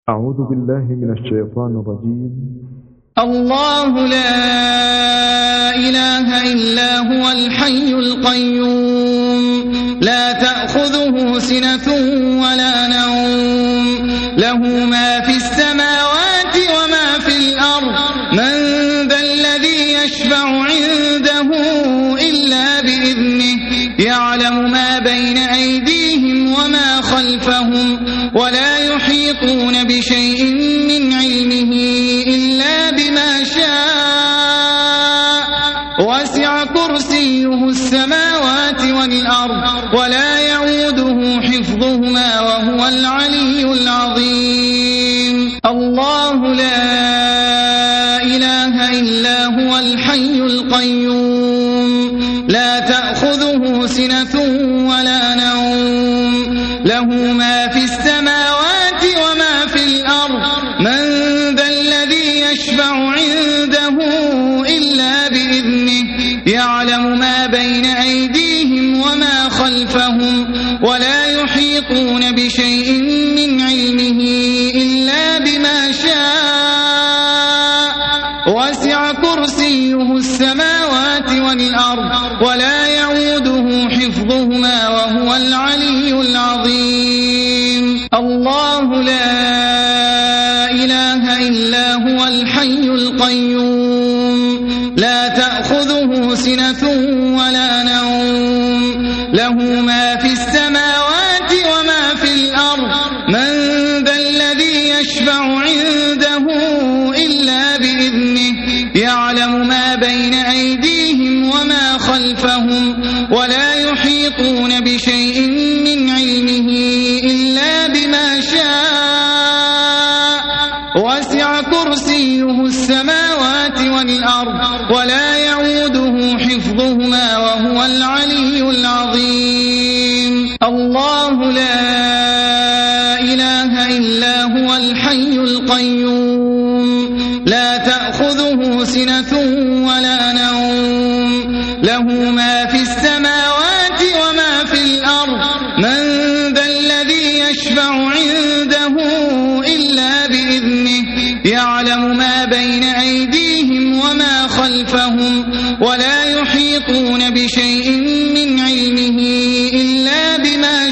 أعوذ بالله من الشيطان الرجيم. الله لا إله إلا هو الحي القيوم لا تأخذه سنة ولا نوم له ما في السماوات وما في الأرض من ذا الذي يشفع عنده إلا بإذنه يعلم ما بين أيديهم وما خلفهم ولا يحيطون بشيء من علمه إلا بما شاء وسع كرسيه السماوات والأرض ولا يعوده حفظهما وهو العلي العظيم. الله لا إله إلا هو الحي القيوم لا تأخذه سنة ولا نوم له ما في السماوات وما في الأرض من ذا الذي يشفع عنده إلا بإذنه يعلم ما بين أيديهم وما خلفهم ولا يحيطون بشيء من علمه إلا بما شاء وسع كرسيه السماوات والأرض ولا يعوده حفظهما وهو العلي العظيم. الله لا إله إلا هو الحي القيوم لا تأخذه سنة ولا نوم له ما في السماوات وما في الأرض من ذا الذي يشفع عنده إلا بإذنه يعلم ما بين أيديهم وما خلفهم ولا يحيطون بشيء من علمه إلا بما شاء وسع كرسيه السماوات والأرض ولا يعوده حفظهما وهو العلي العظيم. الله لا إله إلا هو الحي القيوم لا تأخذه سنة ولا نوم له ما في السماوات وما في الأرض من ذا الذي يشفع عنده إلا بإذنه يعلم ما بين أيديهم وما خلفهم ولا يحيطون بشيء من علمه إلا بما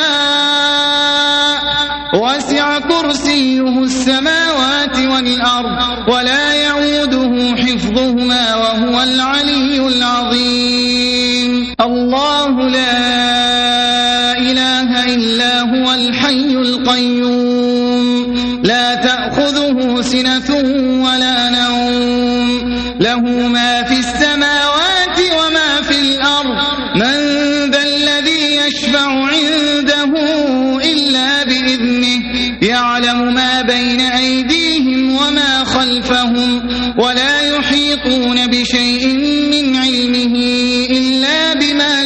شاء وسع كرسيه السماوات والأرض ولا يعوده حفظهما وهو العلي العظيم. الله لا إله إلا هو الحي القيوم لا تأخذه سنة ولا نوم له ما في السماوات وما في الأرض من ذا الذي يشفع عنده إلا بإذنه يعلم ما بين أيديهم وما خلفهم ولا يحيطون بشيء من علمه إلا بما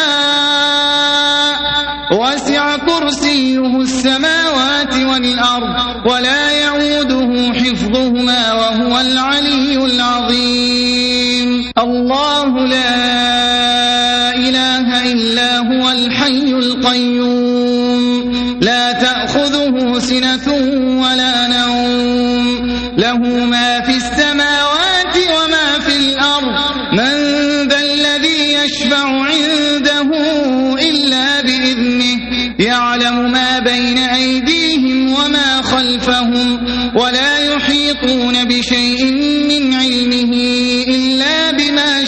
شاء وسع كرسيه السماوات والأرض ولا يعوده حفظهما وهو العلي العظيم. الله لا إله إلا هو الحي القيوم لا تأخذه سنة ولا نوم له ما في السماوات وما في الأرض من ذا الذي يشفع عنده إلا بإذنه يعلم ما بين أيديهم وما خلفهم ولا يحيطون بشيء من علمه إلا بما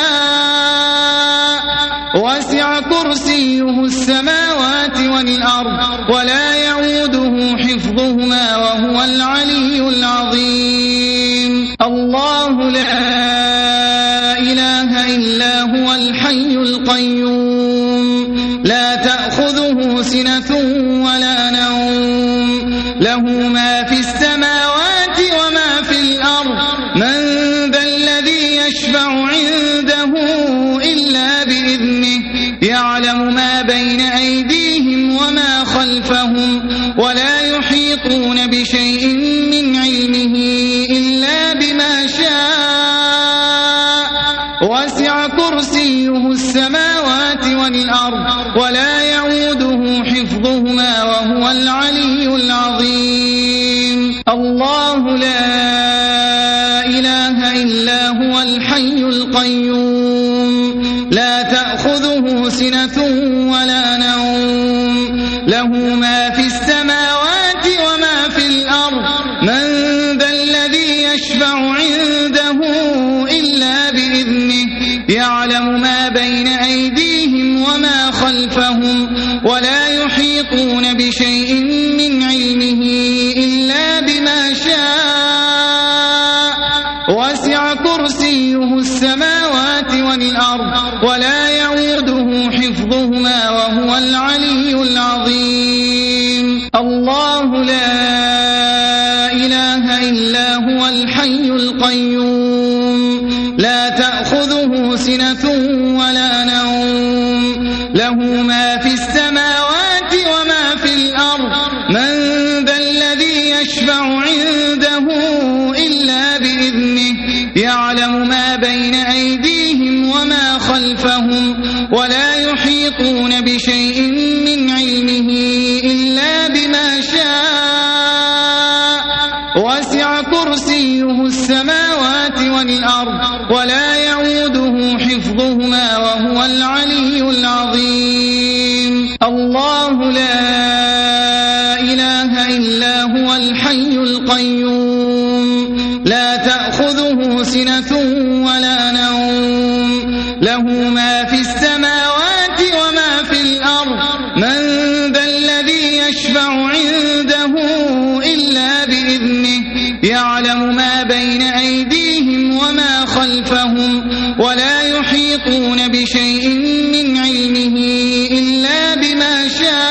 شاء وسع كرسيه السماوات والأرض ولا يعوده حفظهما وهو العلي العظيم. الله لا إله إلا هو الحي القيوم لا تأخذه سنة ولا نوم له ما في السماوات وما في الأرض من ذا الذي يشفع عنده إلا بإذنه يعلم ما بين أيديهم وما خلفهم ولا يحيطون بشيء من علمه إلا بما شاء وسع كرسيه السماوات والأرض ولا يعوده حفظهما وهو العلي العظيم. الله لا إله إلا هو الحي القيوم لا تأخذه سنة ولا نوم له ما في السماوات وما في الأرض من ذا الذي يشفع عنده إلا بإذنه يعلم ما بين أيديهم وما خلفهم ولا يحيطون بشيء من علمه إلا بما شاء وسع كرسيه السماوات والأرض ولا يعوده حفظهما وهو العلي العظيم الله لا إله إلا هو الحي القيوم لا تأخذه سنة ولا نوم له ما في السماوات وما في الأرض من ذا الذي يشفع عنده إلا بإذنه يعلم ما بين أيديهم وما خلفهم ولا يحيطون بشيء من علمه إلا بما شاء وسع كرسيه السماوات والأرض ولا يعوده حفظهما وهو العلي العظيم الله لا إله إلا هو الحي القيوم لا تأخذه سنة ولا نوم له ما في السماوات وما في الأرض من ذا الذي يشفع عنده إلا بإذنه يعلم ما بين أيديهم وما خلفهم ولا يحيطون بشيء من علمه إلا بما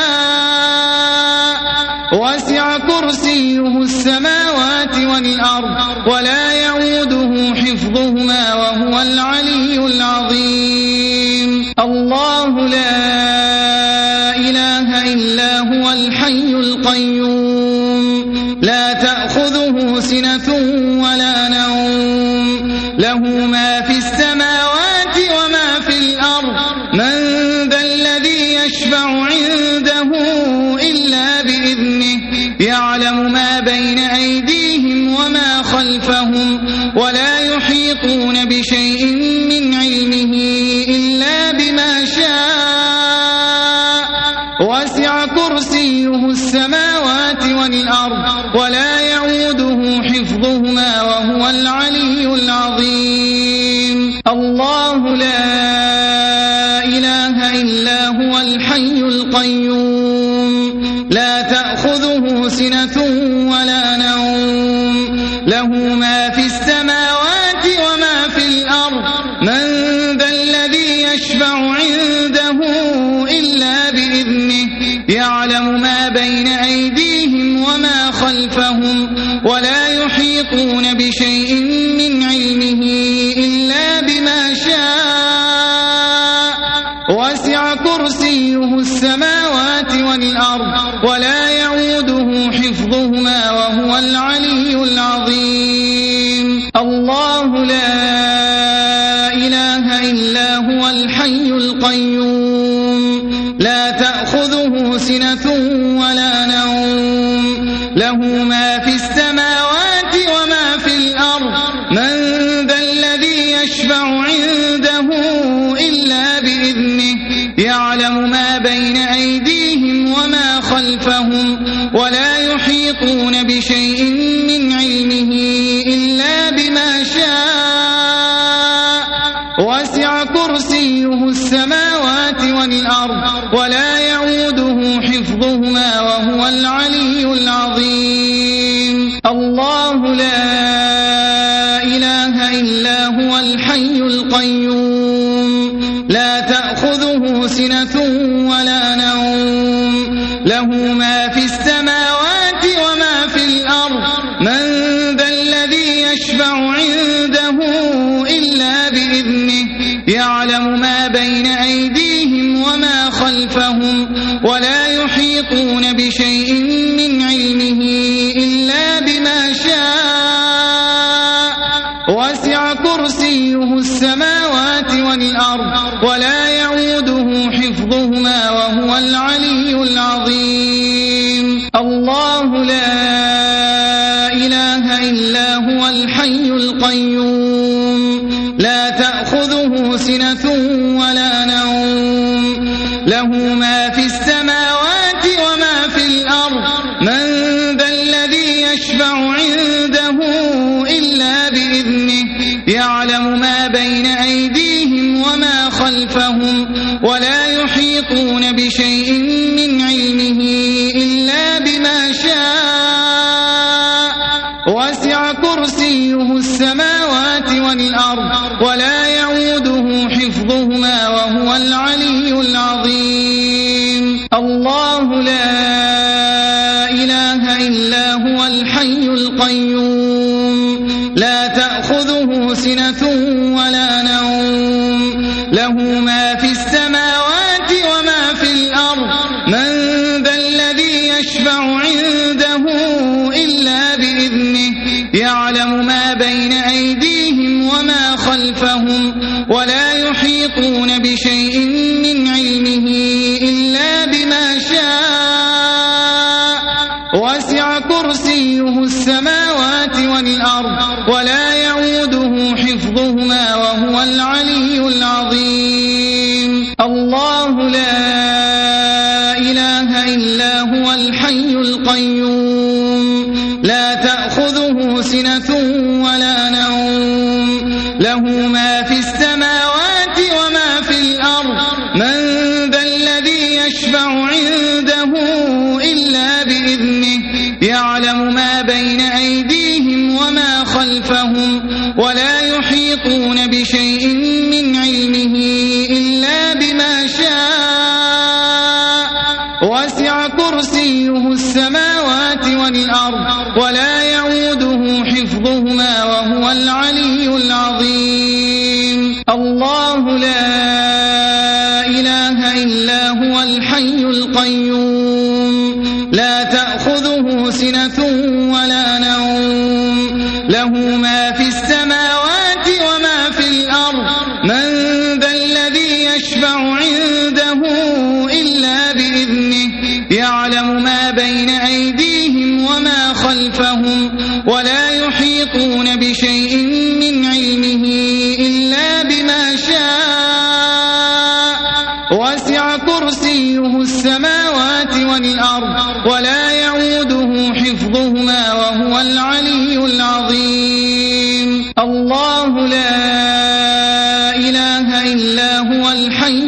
شاء وسع كرسيه السماوات والأرض ولا يعوده حفظهما وهو العلي العظيم الله لا إله إلا هو الحي القيوم لا تأخذه سنة ولا نوم له ما في السماوات وما في الأرض من ذا الذي يشفع عنده إلا بإذنه يعلم ما بين أيديهم وما خلفهم ولا يحيطون بشيء من علمه إلا بما شاء وسع كرسيه السماوات والأرض ولا يعوده حفظهما وهو العلي العظيم الله لا إله إلا هو الحي القيوم لا تأخذه سنة ولا نوم له ما في السماوات وما في الأرض من ذا الذي يشفع عنده إلا بإذنه يعلم ما بين أيديهم وما خلفهم ولا يحيطون بشيء من علمه إلا بما شاء وسع كرسيه السماوات والأرض ولا يعوده حفظهما وهو العلي العظيم الله لا إله إلا هو الحي القيوم لا تأخذه سنة ولا نوم له ما في السماوات وما في الأرض من ذا الذي يشفع عنده إلا بإذنه يعلم ما بين أيديهم وما خلفهم ولا يحيطون بشيء من علمه إلا بما شاء وسع كرسيه السماوات والأرض ولا يعوده حفظهما وهو العلي العظيم الله لا إله إلا هو الحي القيوم لا تأخذه سنة ولا نوم له ما في السماوات وما في الأرض من ذا الذي يشفع عنده إلا بإذنه يعلم ما بين أيديهم وما خلفهم ولا يحيطون بشيء من علمه إلا بما شاء وسع كرسيه السماوات والأرض ولا يعوده حفظهما وهو العلي العظيم الله لا إله وسع كرسيه السماوات والأرض ولا يعوده حفظهما وهو العلي العظيم. الله لا إله إلا هو الحي القيوم لا تأخذه سنة ولا نوم له ما في السماوات وما في الأرض من ذا الذي يشفع عنده إلا بإذنه يعلم ما بين أيديهم وما خلفهم ولا يحيطون بشيء من علمه إلا بما شاء وسع كرسيه السماوات والأرض ولا يعوده حفظهما وهو العلي العظيم. الله لا إله إلا هو الحي القيوم لا تأخذه سنة ولا نوم له ما في السماوات وما في الأرض من ذا الذي يشفع عنده إلا بإذنه يعلم ما بين أيديهم وما خلفهم ولا يحيطون بشيء من علمه إلا بما شاء وسع كرسيه السماوات والأرض ولا يعوده حفظهما وهو العلي العظيم. الله لا إله إلا هو الحي القيوم لا تأخذه سنة ولا نوم له ما في السماوات وما في الأرض من ذا الذي يشفع عنده إلا بإذنه يعلم ما بين أيديهم وما خلفهم ولا يحيطون بشيء من علمه إلا بما شاء وسع كرسيه السماوات والأرض ولا يعوده حفظهما وهو العلي العظيم. الله لا إله إلا هو الحي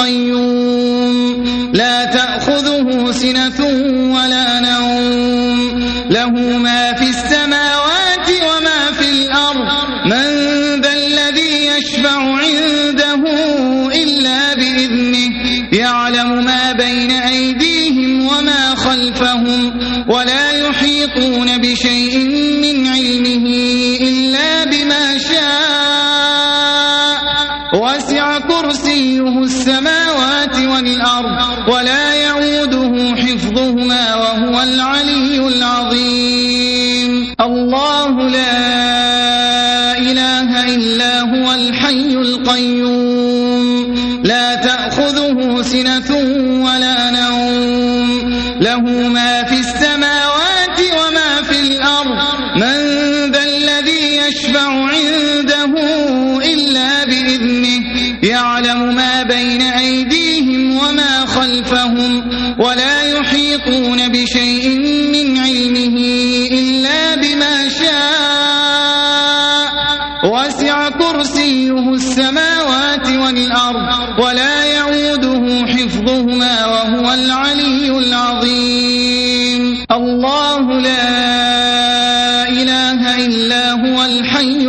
القيوم لا تأخذه سنة ولا نوم له ما في السماوات وما في الأرض من ذا الذي يشفع عنده إلا بإذنه يعلم ما بين أيديهم وما خلفهم ولا يحيطون بشيء من علمه إلا بما شاء وسع كرسيه السماوات والأرض ولا يعوده حفظهما وهو العلي العظيم. الله لا إله إلا هو الحي القيوم لا تأخذه سنة ولا نوم له ما في السماوات وما في الأرض من ذا الذي يشفع عنده إلا بإذنه يعلم ما بين أيديهم وما خلفهم ولا يحيطون بشيء من علمه إلا بما شاء وسع كرسيه السماوات والأرض ولا يعوده حفظهما وهو العلي العظيم. الله لا إله إلا هو الحي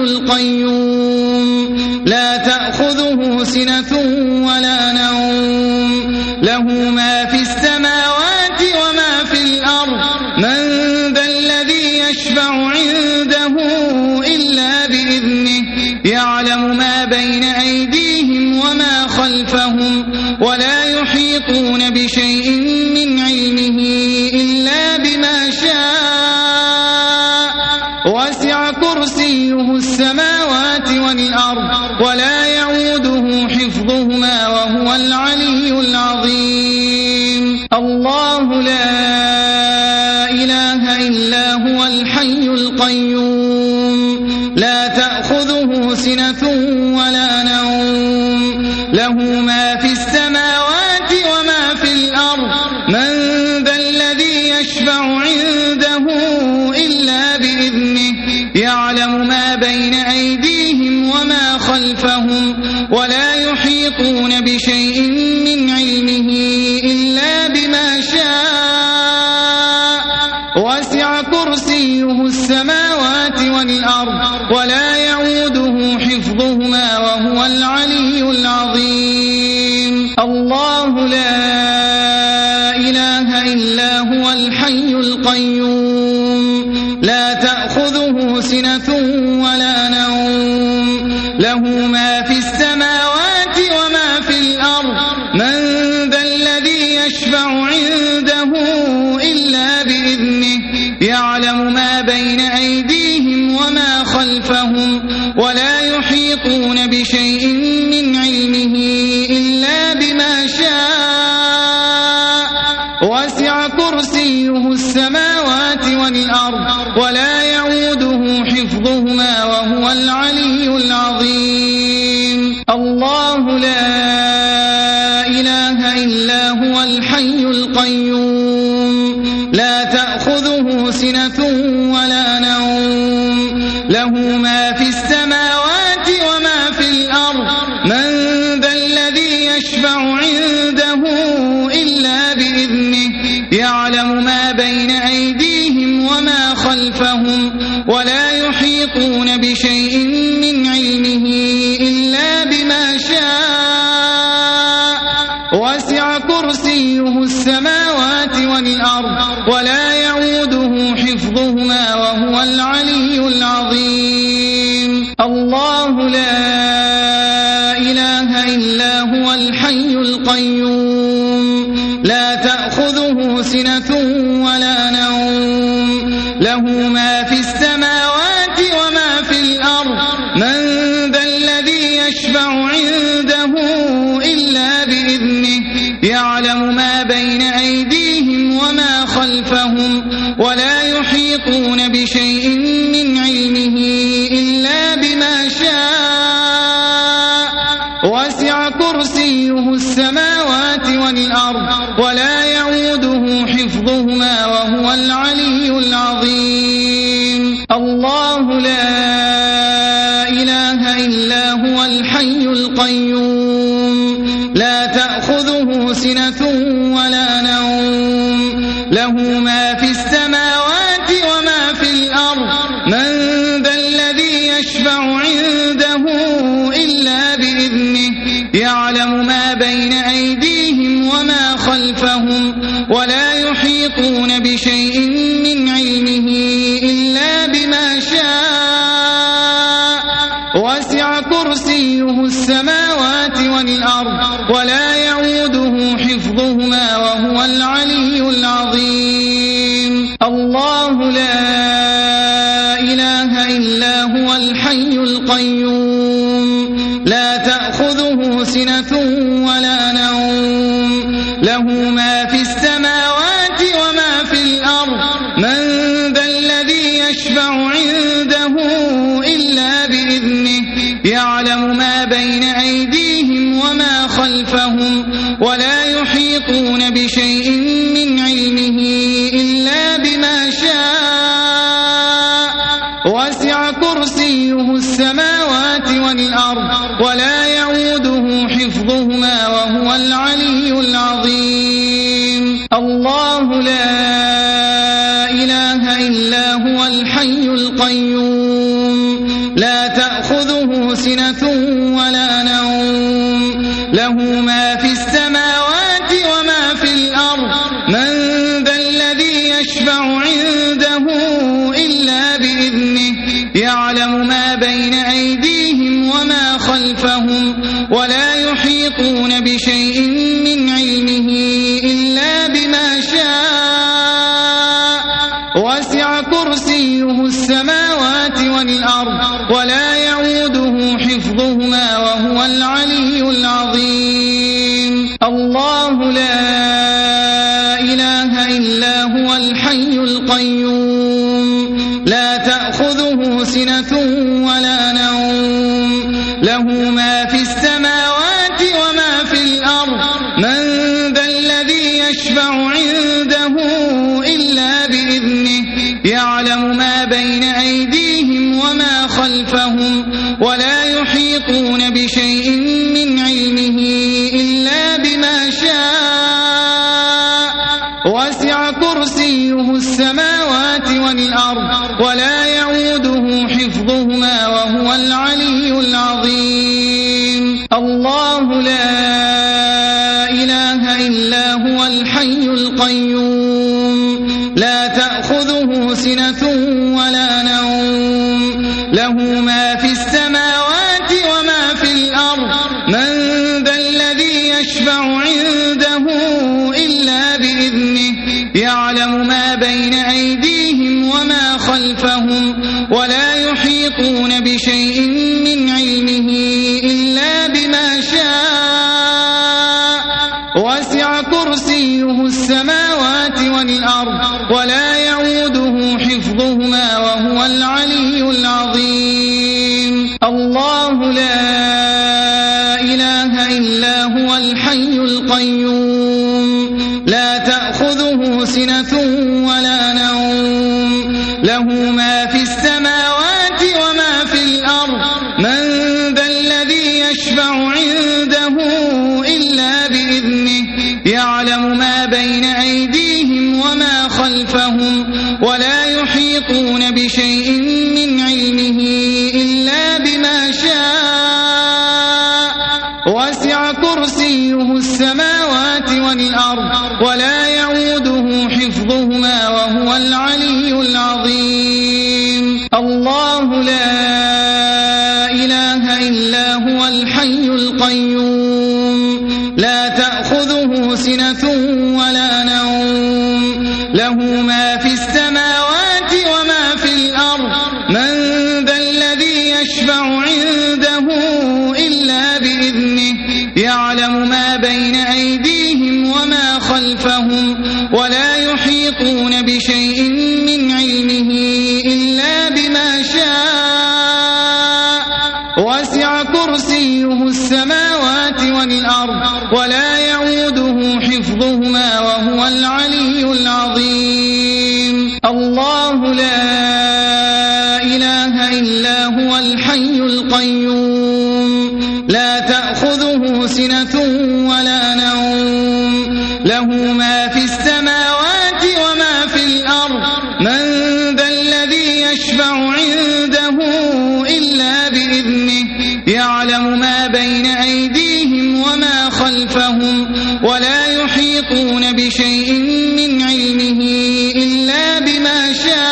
القيوم لا تأخذه سنة ولا نوم له ما في السماوات وما في الأرض من ذا الذي يشفع عنده إلا بإذنه يعلم ما بين أيديهم وما خلفهم ولا يحيطون بشيء من علمه إلا بما شاء وسع كرسيه السماوات والأرض ولا يعوده حفظهما وهو العلي العظيم. الله لا إله إلا هو الحي القيوم لا تأخذه سنة ولا نوم له ما في السماوات وما في الأرض من ذا الذي يشفع عنده إلا بإذنه يعلم ما بين أيديهم وما خلفهم ولا يحيطون بشيء من علمه إلا بما شاء وسع كرسيه السماوات ولا يعوده حفظهما وهو العلي العظيم. الله لا إله إلا هو الحي القيوم لا تأخذه سنة ولا نوم له ما في السماوات وما في الأرض من ذا الذي يشفع عنده إلا بإذنه يعلم ما بين أيديهم وما خلفهم ولا يحيطون بشيء من علمه إلا بما شاء وسع كرسيه السماوات والأرض ولا يعوده حفظهما وهو العلي العظيم. الله لا إله إلا هو الحي القيوم لا تأخذه سنة ولا نوم له ما في السماوات وما في الأرض من ذا الذي يشفع عنده إلا بإذنه يعلم ما بين أيديهم وما خلفهم ولا يحيطون بشيء من علمه إلا بما شاء وسع كرسيه السماوات والأرض ولا يعوده حفظهما وهو العلي العظيم. الله لا إله إلا هو الحي القيوم لا تأخذه سنة ولا نوم له ما في السماوات وما في الأرض من ذا الذي يشفع عنده إلا بإذنه يعلم ما بين أيديهم وما خلفهم ولا يحيطون بشيء من علمه إلا بما شاء وسع كرسيه السماوات والأرض ولا يعوده حفظهما وهو العلي العظيم. الله لا إله إلا هو الحي القيوم لا تأخذه سنة ولا نوم له ما في السماوات وما في الأرض من ذا الذي يشفع عنده إلا بإذنه يعلم ما بين أيديهم وما خلفهم ولا يحيطون بشيء من علمه إلا بما شاء وسع كرسيه السماوات والأرض ولا يعوده حفظهما وهو العلي العظيم. الله لا إله إلا هو الحي القيوم لا تأخذه سنة ولا نوم له ما في السماوات وما في الأرض من ذا الذي يشفع عنده إلا بإذنه يعلم ما بين أيديهم وما خلفهم ولا يحيطون بشيء من علمه إلا بما شاء وسع كرسيه السماوات والأرض ولا يعوده حفظهما وهو العلي العظيم. الله لا إله إلا هو الحي القيوم لا تأخذه سنة ولا نوم له ما في السماوات وما في الأرض من ذا الذي يشفع عنده إلا بإذنه يعلم ما بين أيديهم وما خلفهم ولا يحيطون بشيء من علمه إلا بما شاء وسع كرسيه السماوات والأرض ولا يعوده حفظهما وهو العلي العظيم. الله لا إله إلا هو الحي القيوم لا تأخذه سنة ولا نوم له ما في السماوات وما في الأرض من ذا الذي يشفع عنده إلا بإذنه يعلم ما بين أيديهم وما خلفهم ولا يحيطون بشيء من علمه إلا بما شاء وسع كرسيه السماوات والأرض ولا يعوده حفظهما وهو العلي العظيم. الله لا إله إلا هو الحي القيوم لا تأخذه سنة ولا نوم له ما في السماوات وما في الأرض من ذا الذي يشفع عنده إلا بإذنه يعلم ما بين أيديهم وما خلفهم ولا يحيطون بشيء من علمه إلا بما شاء وسع كرسيه السماوات والأرض ولا يعوده حفظهما وهو العلي العظيم. الله لا إله إلا هو الحي القيوم لا تأخذه سنة ولا نوم له ما في السماوات وما في الأرض من ذا الذي يشفع عنده إلا بإذنه يعلم ما بين أيديهم وما خلفهم ولا يحيطون بشيء من علمه إلا بما شاء وسع كرسيه السماوات والأرض ولا يعوده حفظهما وهو العلي العظيم. الله لا إله إلا هو الحي القيوم لا تأخذه سنة ولا نوم له ما في السماوات وما في الأرض من ذا الذي يشفع عنده إلا بإذنه يعلم ما بين أيديهم وما خلفهم ولا يحيطون بشيء من علمه إلا بما شاء وسع كرسيه السماوات والأرض ولا يعوده حفظهما وهو العلي العظيم. الله لا إله إلا هو الحي القيوم لا تأخذه سنة ولا نوم له ما في السماوات وما في الأرض من ذا الذي يشفع عنده إلا بإذنه يعلم ما بين أيديهم وما خلفهم ولا يحيطون بشيء من علمه إلا بما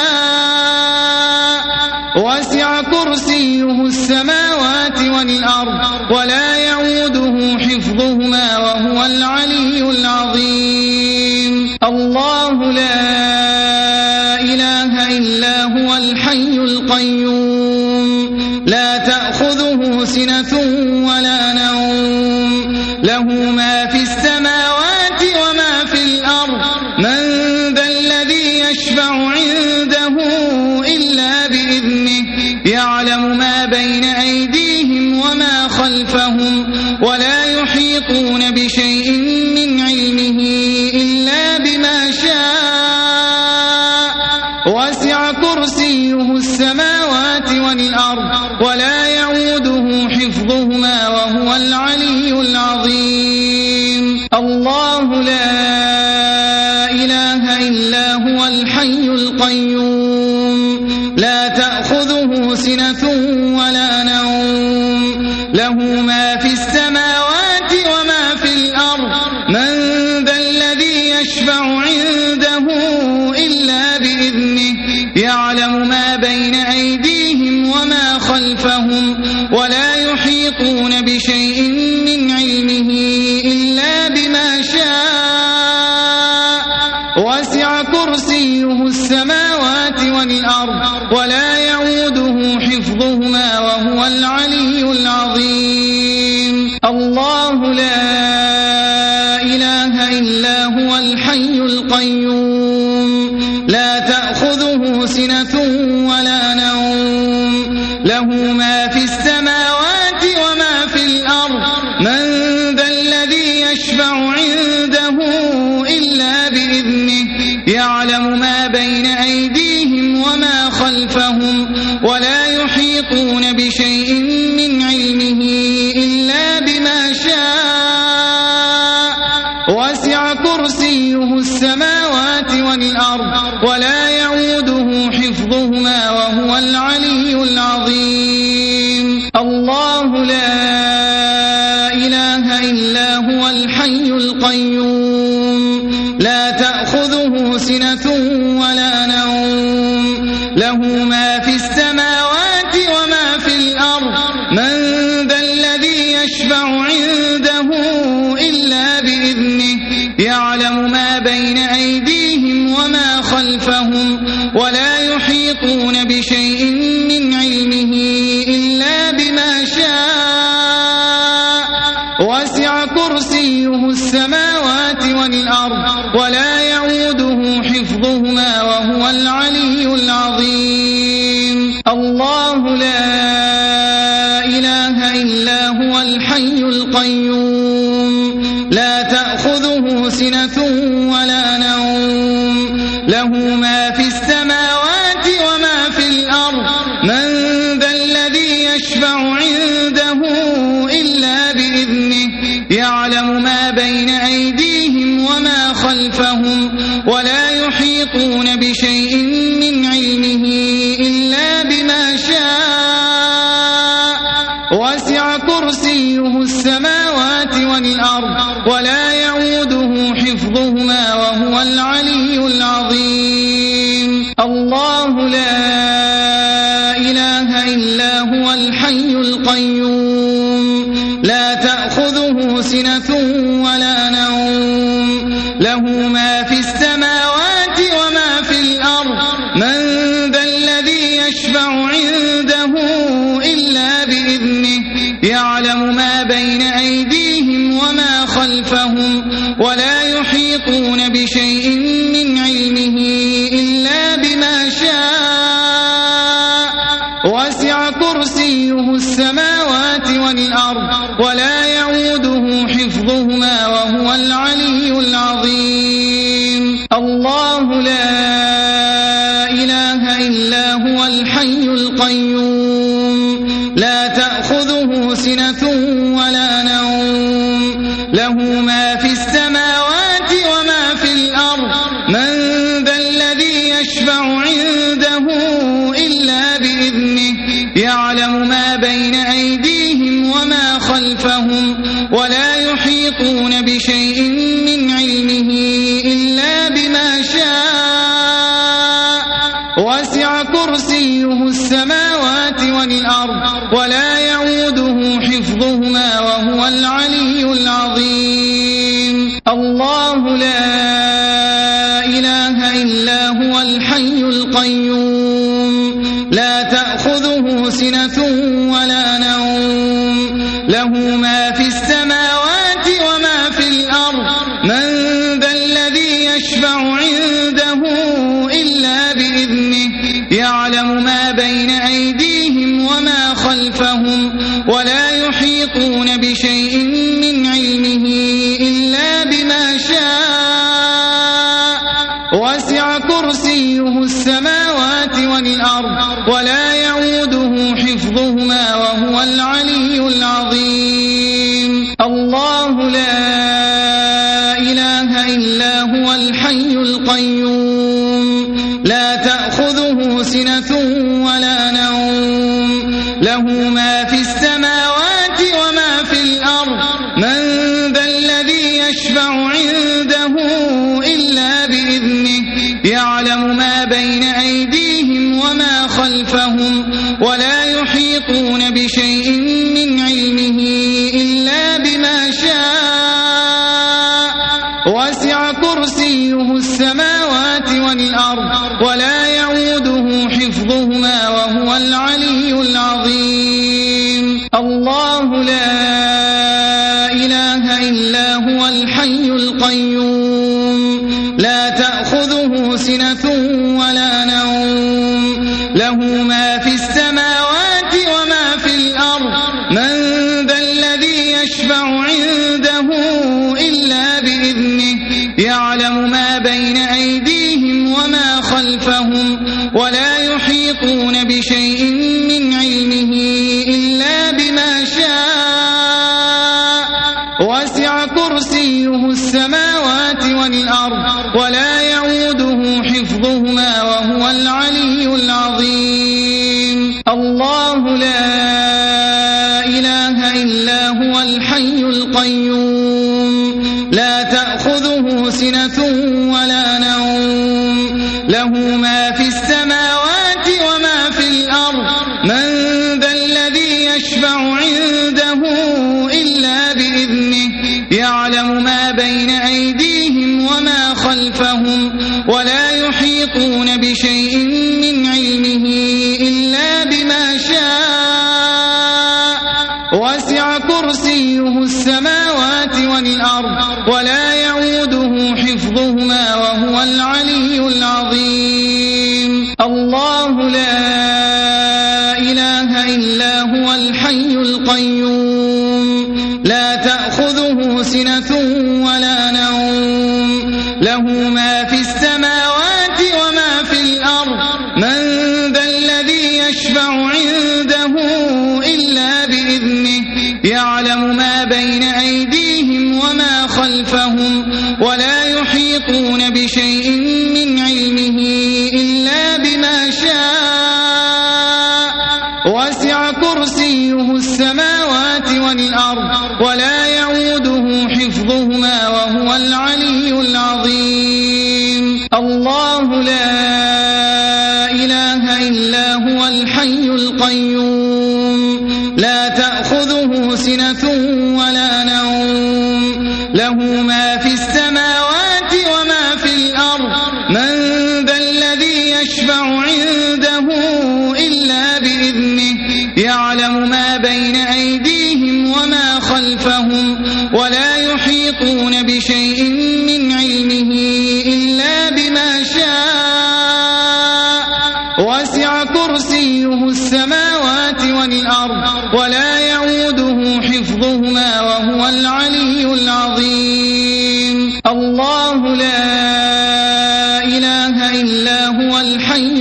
شاء وسع كرسيه السماوات والأرض ولا يعوده حفظهما وهو العلي العظيم. الله لا إله إلا هو الحي القيوم لا تأخذه سنة ولا نوم له ما في السماوات وما في الأرض من ذا الذي يشفع عنده إلا بإذنه يعلم ما بين أيديهم وما خلفهم ولا يحيطون بشيء من علمه إلا بما شاء وسع كرسيه السماوات والأرض ولا يعوده حفظهما وهو العلي العظيم. الله لا إله إلا هو الحي القيوم لا تأخذه سنة ولا نوم له ما في السماوات وما في الأرض من ذا الذي يشفع عنده إلا بإذنه يعلم ما بين أيديهم وما خلفهم ولا يحيطون بشيء من علمه إلا بما شاء وسع كرسيه السماوات والأرض ولا يعوده حفظهما وهو العلي العظيم. الله لا إله إلا هو الحي القيوم لا تأخذه سنة ولا نوم له ما في السماوات وما في الأرض من ذا الذي يشفع عنده إلا بإذنه يعلم ما بين أيديهم وما خلفهم ولا يحيطون بشيء من علمه إلا بما شاء وسع كرسيه السماوات والأرض ولا يعوده حفظهما حفظهما وهو العلي العظيم. الله لا إله إلا هو الحي القيوم لا تأخذه سنة ولا نوم له ما في السماوات وما في الأرض من ذا الذي يشفع عنده إلا بإذنه يعلم ما بين أيديهم وما خلفهم ولا يحيطون بشيء من علمه إلا بما شاء وسع كرسيه السماوات والأرض ولا يعوده حفظهما وهو العلي العظيم. الله لا إله إلا هو الحي القيوم لا تأخذه سنة ولا نوم له ما في السماوات وما في الأرض من ذا الذي يشفع عنده إلا بإذنه يعلم ما بين أيديهم وما خلفهم ولا يحيطون بشيء من علمه إلا بما شاء وسع كرسيه السماوات والأرض ولا يعوده حفظهما وهو العلي العظيم. الله لا إله إلا هو الحي القيوم لا تأخذه سنة ولا نوم له ما في السماوات وما في الأرض من ذا الذي يشفع عنده إلا بإذنه يعلم ما بين أيديهم وما خلفهم ولا يحيطون بشيء من علمه إلا بما شاء وسع كرسيه السماوات والأرض ولا يعوده حفظهما وهو العلي العظيم. الله لا إله إلا هو الحي القيوم لا تأخذه سنة ولا نوم له ما في السماوات وما في الأرض من ذا الذي يشفع عنده إلا بإذنه يعلم ما بين أيديهم وما خلفهم ولا يحيطون بشيء من علمه إلا بما شاء وسع كرسيه السماوات والأرض ولا يعوده حفظهما وهو العلي العظيم. الله لا إله إلا هو الحي القيوم لا تأخذه سنة ولا نوم له ما في السماوات وما في الأرض من ذا الذي يشفع عنده إلا بإذنه يعلم ما بين أيديهم وما خلفهم ولا يحيطون بشيء من علمه إلا بما شاء وسع كرسيه السماوات والأرض ولا يعوده حفظهما وهو العلي العظيم. الله لا إله إلا هو الحي القيوم لا تأخذه سنة ولا نوم له ما في السماوات وما في الأرض من ذا الذي يشفع عنده إلا بإذنه يعلم ما بين أيديهم وما خلفهم ولا يحيطون بشيء من علمه إلا بما شاء وسع كرسيه السماوات والأرض ولا يعوده حفظهما وهو العلي العظيم. الله لا إله إلا هو الحي القيوم لا تأخذه سنة ولا نوم له ما في السماوات وما في الأرض من ذا الذي يشفع عنده إلا بإذنه يعلم ما بين أيديهم وما خلفهم ولا يحيطون بشيء من علمه إلا بما شاء وسع كرسيه السماوات والأرض ولا يعوده حفظهما وهو العلي العظيم. شاء وسع كرسيه السماوات والأرض ولا يعوده حفظهما وهو العلي العظيم الله لا إله إلا هو الحي القيوم لا تأخذه سنة ولا نوم له ما في السماوات وما في الأرض من ذا الذي يشفع عنده إلا بإذنه يعلم ما بين أيديهم وما خلفهم ولا يحيطون بشيء من علمه إلا بما شاء وسع كرسيه السماوات والأرض ولا يعوده حفظهما وهو العلي العظيم الله لا إله إلا هو الحي القيوم لا تأخذه سنة ولا نوم له ما في السماوات وما في الأرض من ذا الذي يشفع عنده إلا بإذنه يعلم ما بين أيديهم وما خلفهم ولا يحيطون بشيء من علمه إلا بما شاء وسع كرسيه السماوات والأرض ولا يعوده حفظهما وهو العلي العظيم الله لا إله إلا هو الحي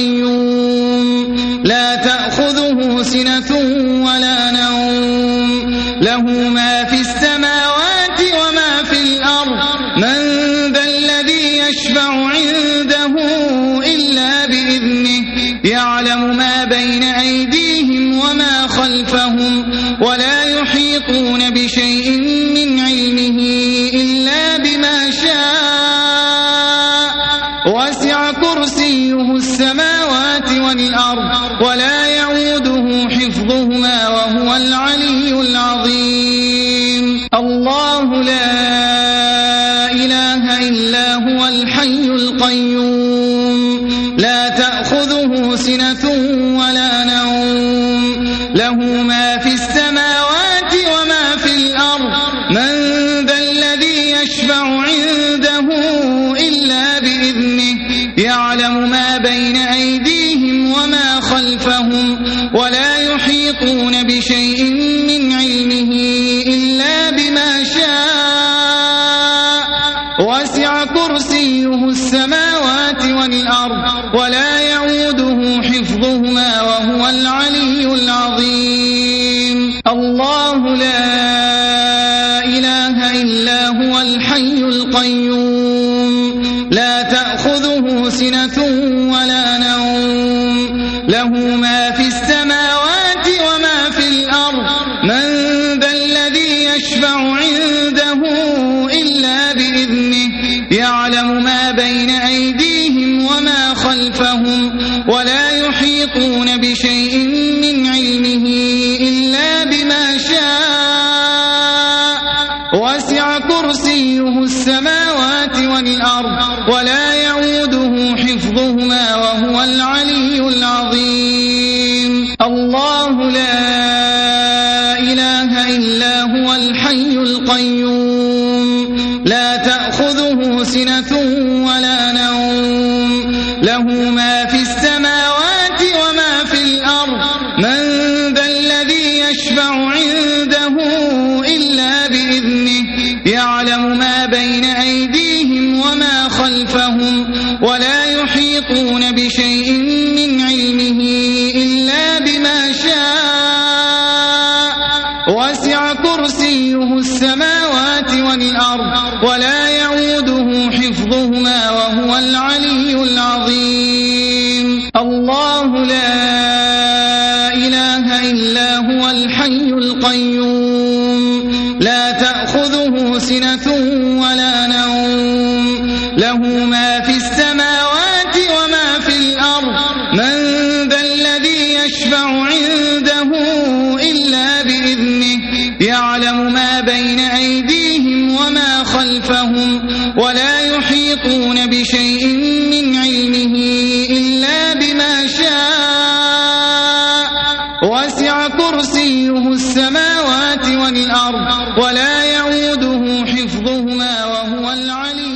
القيوم لا تأخذه سنة ولا نوم له ما في السماوات وما في الأرض من ذا الذي يشفع عنده إلا بإذنه يعلم ما بين أيديهم وما خلفهم ولا يحيطون بشيء من علمه إلا بما شاء وسع كرسيه السماوات والأرض ولا يعوده حفظهما وهو العلي العظيم الله لا إله إلا هو الحي القيوم لا تأخذه سنة ولا نوم له ما في السماوات وما في الأرض من ذا الذي يشفع عنده إلا بإذنه يعلم ما بين أيديهم وما خلفهم ولا يحيطون بشيء من علمه إلا بما شاء وسع كرسيه السماوات والأرض ولا يعوده حفظهما وهو العلي العظيم الله لا إله إلا هو الحي القيوم لا تأخذه سنة ولا نوم له ما في السماوات وما في الأرض من ذا الذي يشفع عنده إلا بإذنه يعلم ما بين أيديهم وما خلفهم ولا يحيطون بشيء من علمه إلا بما شاء وسع كرسيه السماوات والأرض ولا يعوده حفظهما وهو العلي العظيم الله لا إله إلا هو الحي القيوم لا تأخذه سنة ولا نوم له ما في السماوات وما في الأرض من ذا الذي يشفع عنده إلا بإذنه يعلم ما بين أيديهم وما خلفهم ولا يحيطون بشيء من علمه إلا بما شاء وسع كرسيه السماوات والأرض ولا يعوده حفظهما وهو العلي العظيم الله لا إله إلا هو الحي القيوم لا تأخذه سنة ولا نوم له ما في السماوات وما في الأرض من ذا الذي يشفع عنده إلا بإذنه يعلم ما بين أيديهم وما خلفهم ولا يحيطون بشيء من علمه إلا بما شاء وسع كرسيه السماوات والأرض ولا يعوده حفظهما وهو العلي